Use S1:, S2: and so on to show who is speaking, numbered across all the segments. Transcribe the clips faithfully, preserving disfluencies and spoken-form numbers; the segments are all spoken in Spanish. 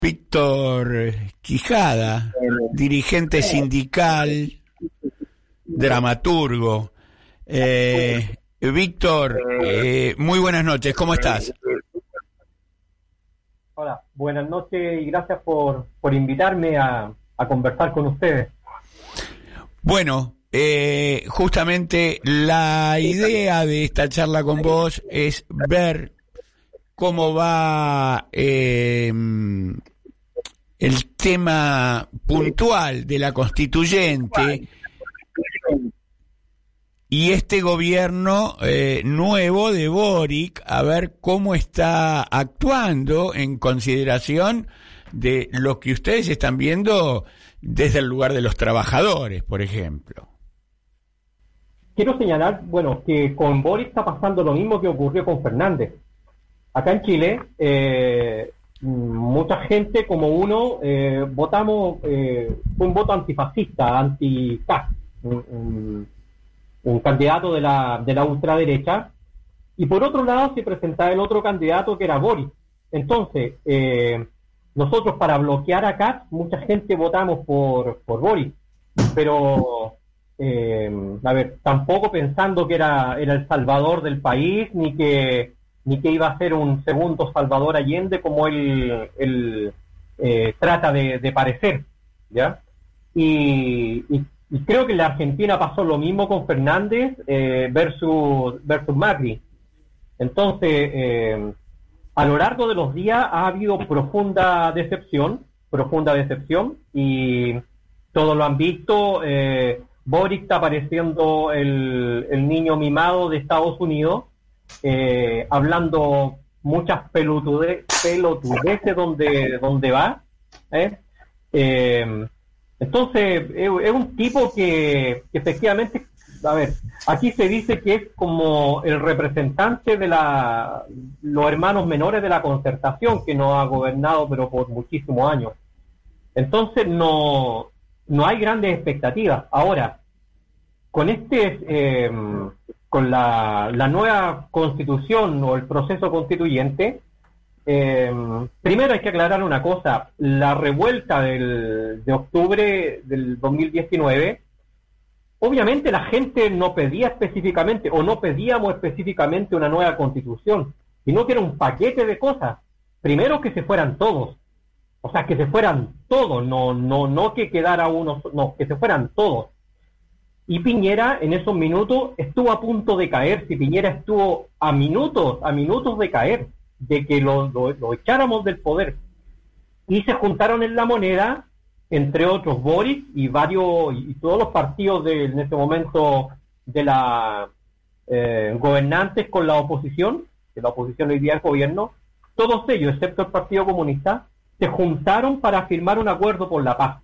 S1: Víctor Quijada, dirigente sindical, dramaturgo. Eh, Víctor, eh, muy buenas noches, ¿cómo estás?
S2: Hola, buenas noches y gracias por, por invitarme a, a conversar con ustedes.
S1: Bueno, eh, justamente la idea de esta charla con vos es ver cómo va eh, el tema puntual de la constituyente y este gobierno eh, nuevo de Boric, a ver cómo está actuando en consideración de lo que ustedes están viendo desde el lugar de los trabajadores, por ejemplo.
S2: Quiero señalar, bueno, que con Boric está pasando lo mismo que ocurrió con Fernández. Acá en Chile, eh, mucha gente como uno eh, votamos, eh, fue un voto antifascista, anti-C A S, un, un, un candidato de la, de la ultraderecha, y por otro lado se presentaba el otro candidato que era Boric. Entonces, eh, nosotros para bloquear a C A S, mucha gente votamos por, por Boric, pero, eh, a ver, tampoco pensando que era, era el salvador del país, ni que ni que iba a ser un segundo Salvador Allende como él, él eh, trata de, de parecer, ¿ya? Y, y, y creo que en la Argentina pasó lo mismo con Fernández eh, versus, versus Macri. Entonces, eh, a lo largo de los días ha habido profunda decepción, profunda decepción, y todos lo han visto. eh, Boric está pareciendo el, el niño mimado de Estados Unidos, Eh, hablando muchas pelotude, pelotudeces donde, donde va, ¿eh? Eh, entonces es, es un tipo que, que efectivamente, a ver, aquí se dice que es como el representante de la los hermanos menores de la Concertación, que no ha gobernado pero por muchísimos años. Entonces no, no hay grandes expectativas. Ahora, con este eh, con la, la nueva constitución o el proceso constituyente, eh, primero hay que aclarar una cosa: la revuelta del, de octubre del dos mil diecinueve, obviamente la gente no pedía específicamente, o no pedíamos específicamente una nueva constitución, sino que era un paquete de cosas. Primero, que se fueran todos, o sea, que se fueran todos, no, no, no que quedara uno, no, que se fueran todos. Y Piñera en esos minutos estuvo a punto de caer. Si Piñera estuvo a minutos, a minutos de caer, de que lo, lo, lo echáramos del poder. Y se juntaron en La Moneda, entre otros Boric y varios, y todos los partidos de, en ese momento de la eh, gobernantes con la oposición, que la oposición hoy día es gobierno, todos ellos, excepto el Partido Comunista, se juntaron para firmar un acuerdo por la paz.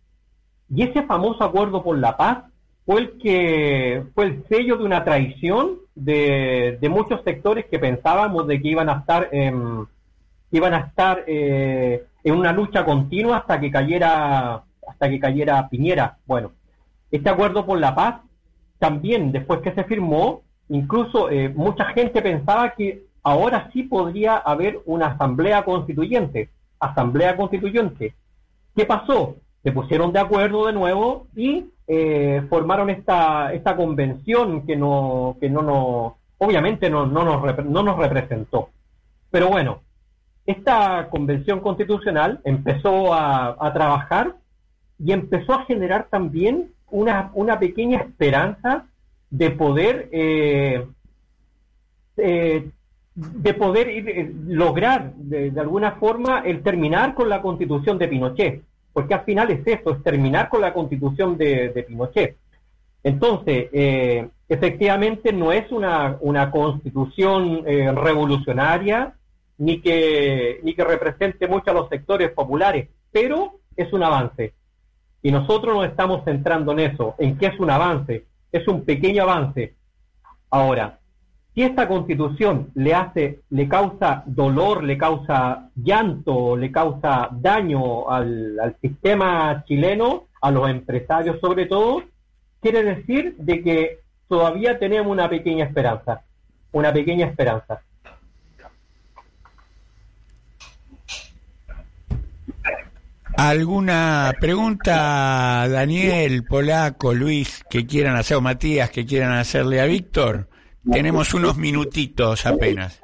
S2: Y ese famoso acuerdo por la paz fue el que fue el sello de una traición de, de muchos sectores que pensábamos de que iban a estar en, iban a estar eh, en una lucha continua hasta que cayera hasta que cayera Piñera. Bueno, este acuerdo por la paz también, después que se firmó, incluso eh, mucha gente pensaba que ahora sí podría haber una asamblea constituyente asamblea constituyente. ¿Qué pasó? Se pusieron de acuerdo de nuevo y eh, formaron esta esta convención que no que no nos obviamente no no nos rep- no nos representó. Pero bueno, esta convención constitucional empezó a, a trabajar y empezó a generar también una una pequeña esperanza de poder eh, eh, de poder ir, eh, lograr de, de alguna forma el terminar con la constitución de Pinochet. Porque al final es eso, es terminar con la constitución de, de Pinochet. Entonces, eh, efectivamente no es una, una constitución eh, revolucionaria, ni que, ni que represente mucho a los sectores populares, pero es un avance. Y nosotros nos estamos centrando en eso, en que es un avance, es un pequeño avance. Ahora, si esta constitución le hace, le causa dolor, le causa llanto, le causa daño al, al sistema chileno, a los empresarios sobre todo, quiere decir de que todavía tenemos una pequeña esperanza, una pequeña esperanza.
S1: ¿Alguna pregunta, Daniel, Polaco, Luis, que quieran hacer, o Matías, que quieran hacerle a Víctor? Tenemos unos minutitos apenas.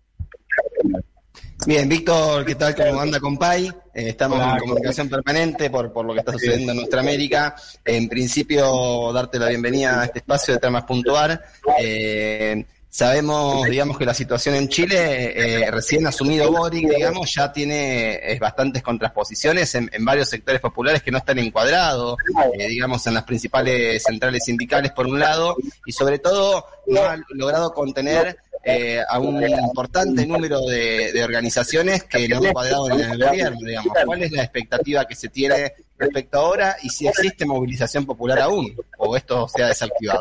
S3: Bien, Víctor, ¿qué tal? ¿Cómo anda, compay? Eh, estamos Hola, en comunicación permanente por, por lo que está sucediendo en nuestra América. En principio, darte la bienvenida a este espacio de Temas Puntuar. Eh, sabemos, digamos, que la situación en Chile, eh, recién asumido Boric, digamos, ya tiene eh, bastantes contraposiciones en, en varios sectores populares que no están encuadrados, eh, digamos, en las principales centrales sindicales, por un lado, y sobre todo no ha logrado contener Eh, a un importante número de, de organizaciones que no han encuadrado en el gobierno, digamos. ¿Cuál es la expectativa que se tiene respecto a ahora y si existe movilización popular aún o esto se ha desactivado?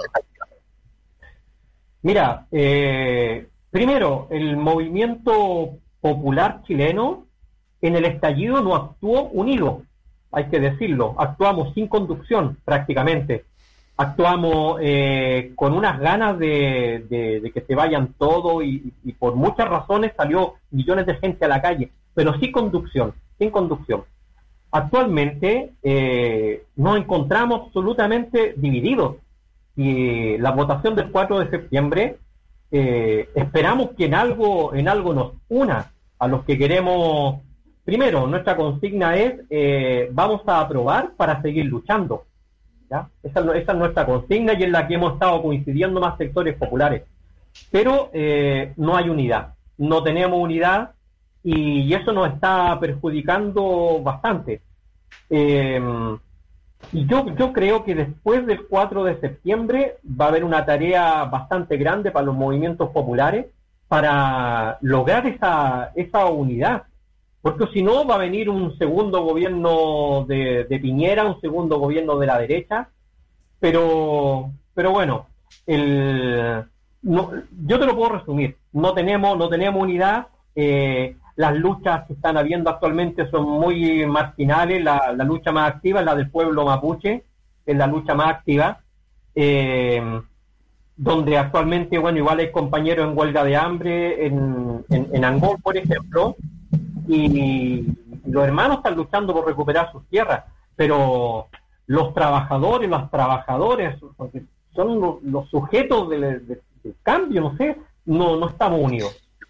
S2: Mira, eh, primero, el movimiento popular chileno en el estallido no actuó unido, hay que decirlo, actuamos sin conducción prácticamente. Actuamos eh, con unas ganas de, de, de que se vayan todos y, y por muchas razones salió millones de gente a la calle, pero sin conducción, sin conducción. Actualmente eh, nos encontramos absolutamente divididos y la votación del cuatro de septiembre eh, esperamos que en algo, en algo nos una a los que queremos. Primero, nuestra consigna es eh, vamos a aprobar para seguir luchando. ¿Ya? Esa, esa es nuestra consigna y es la que hemos estado coincidiendo más sectores populares. Pero eh, no hay unidad, no tenemos unidad y, y eso nos está perjudicando bastante. Eh, y yo, yo creo que después del cuatro de septiembre va a haber una tarea bastante grande para los movimientos populares para lograr esa, esa unidad. Porque si no, va a venir un segundo gobierno de, de Piñera, un segundo gobierno de la derecha. Pero, pero bueno, el, no, yo te lo puedo resumir. No tenemos, no tenemos unidad. Eh, las luchas que están habiendo actualmente son muy marginales. La, la lucha más activa es la del pueblo mapuche, es la lucha más activa. Eh, donde actualmente, bueno, igual hay compañeros en huelga de hambre, en, en, en Angol, por ejemplo. Y los hermanos están luchando por recuperar sus tierras, pero los trabajadores, las trabajadoras, son los, los sujetos del, del, del cambio, no sé, no, no estamos unidos.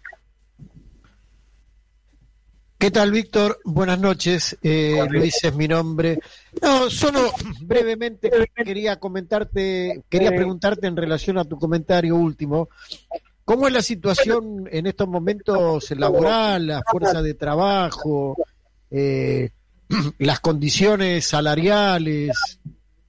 S4: ¿Qué tal, Víctor? Buenas noches, eh, Luis es mi nombre. No, solo brevemente quería comentarte, quería preguntarte en relación a tu comentario último. ¿Cómo es la situación en estos momentos laboral, la fuerza de trabajo, eh, las condiciones salariales?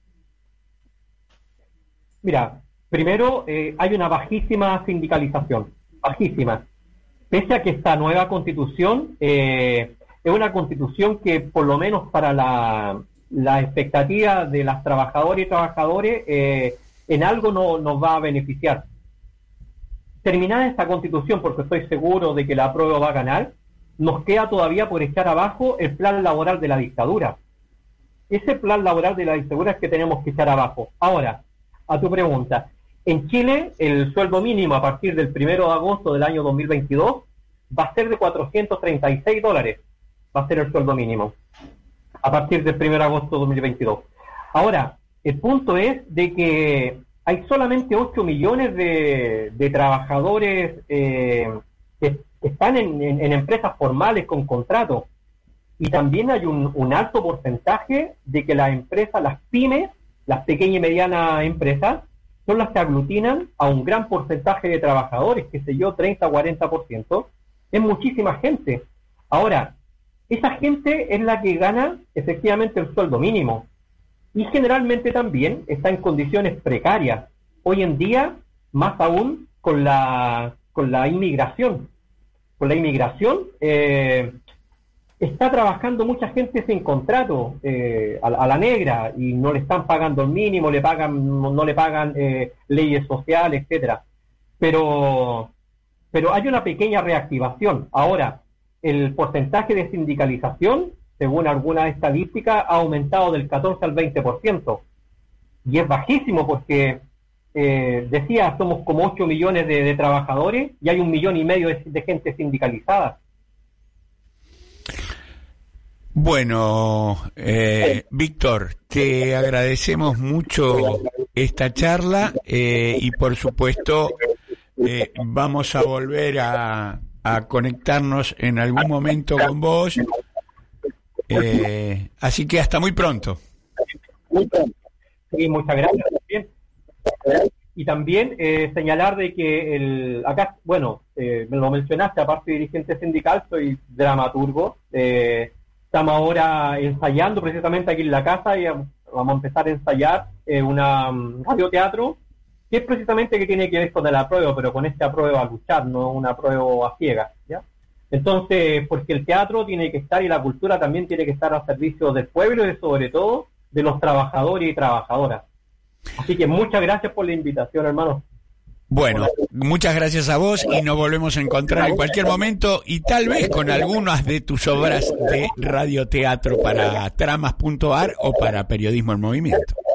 S2: Mira, primero eh, hay una bajísima sindicalización, bajísima. Pese a que esta nueva constitución eh, es una constitución que por lo menos para la, la expectativa de las trabajadoras y trabajadores eh, en algo no, nos va a beneficiar. Terminada esta constitución, porque estoy seguro de que la prueba va a ganar, nos queda todavía por echar abajo el plan laboral de la dictadura. Ese plan laboral de la dictadura es que tenemos que echar abajo. Ahora, a tu pregunta, en Chile el sueldo mínimo a partir del primero de agosto del año dos mil veintidós va a ser de cuatrocientos treinta y seis dólares, va a ser el sueldo mínimo, a partir del primero de agosto de dos mil veintidós. Ahora, el punto es de que hay solamente ocho millones de, de trabajadores eh, que están en, en, en empresas formales con contrato. Y también hay un, un alto porcentaje de que las empresas, las pymes, las pequeñas y medianas empresas, son las que aglutinan a un gran porcentaje de trabajadores, qué sé yo, treinta, cuarenta por ciento. Es muchísima gente. Ahora, esa gente es la que gana efectivamente el sueldo mínimo. Y generalmente también está en condiciones precarias. Hoy en día, más aún con la con la inmigración. Con la inmigración eh, está trabajando mucha gente sin contrato eh, a, a la negra y no le están pagando el mínimo, le pagan no, no le pagan eh, leyes sociales, etcétera. Pero pero hay una pequeña reactivación. Ahora, el porcentaje de sindicalización, según algunas estadísticas, ha aumentado del catorce al veinte por ciento. Y es bajísimo porque, eh, decía, somos como ocho millones de, de trabajadores y hay un millón y medio de, de gente sindicalizada.
S1: Bueno, eh, Víctor, te agradecemos mucho esta charla eh, y por supuesto eh, vamos a volver a, a conectarnos en algún momento con vos. Eh, así que hasta muy pronto.
S2: Sí, muchas gracias también. Y también eh, señalar de que el acá, bueno, eh, me lo mencionaste, aparte de dirigente sindical, soy dramaturgo. Eh, estamos ahora ensayando precisamente aquí en la casa y vamos a empezar a ensayar eh, una um, radioteatro, que es precisamente que tiene que ver con el apruebo, pero con este apruebo a luchar, no un apruebo a ciegas, ¿ya? Entonces, porque el teatro tiene que estar y la cultura también tiene que estar al servicio del pueblo y sobre todo de los trabajadores y trabajadoras. Así que muchas gracias por la invitación, hermano.
S1: Bueno, muchas gracias a vos y nos volvemos a encontrar en cualquier momento y tal vez con algunas de tus obras de radioteatro para tramas punto ar o para Periodismo en Movimiento.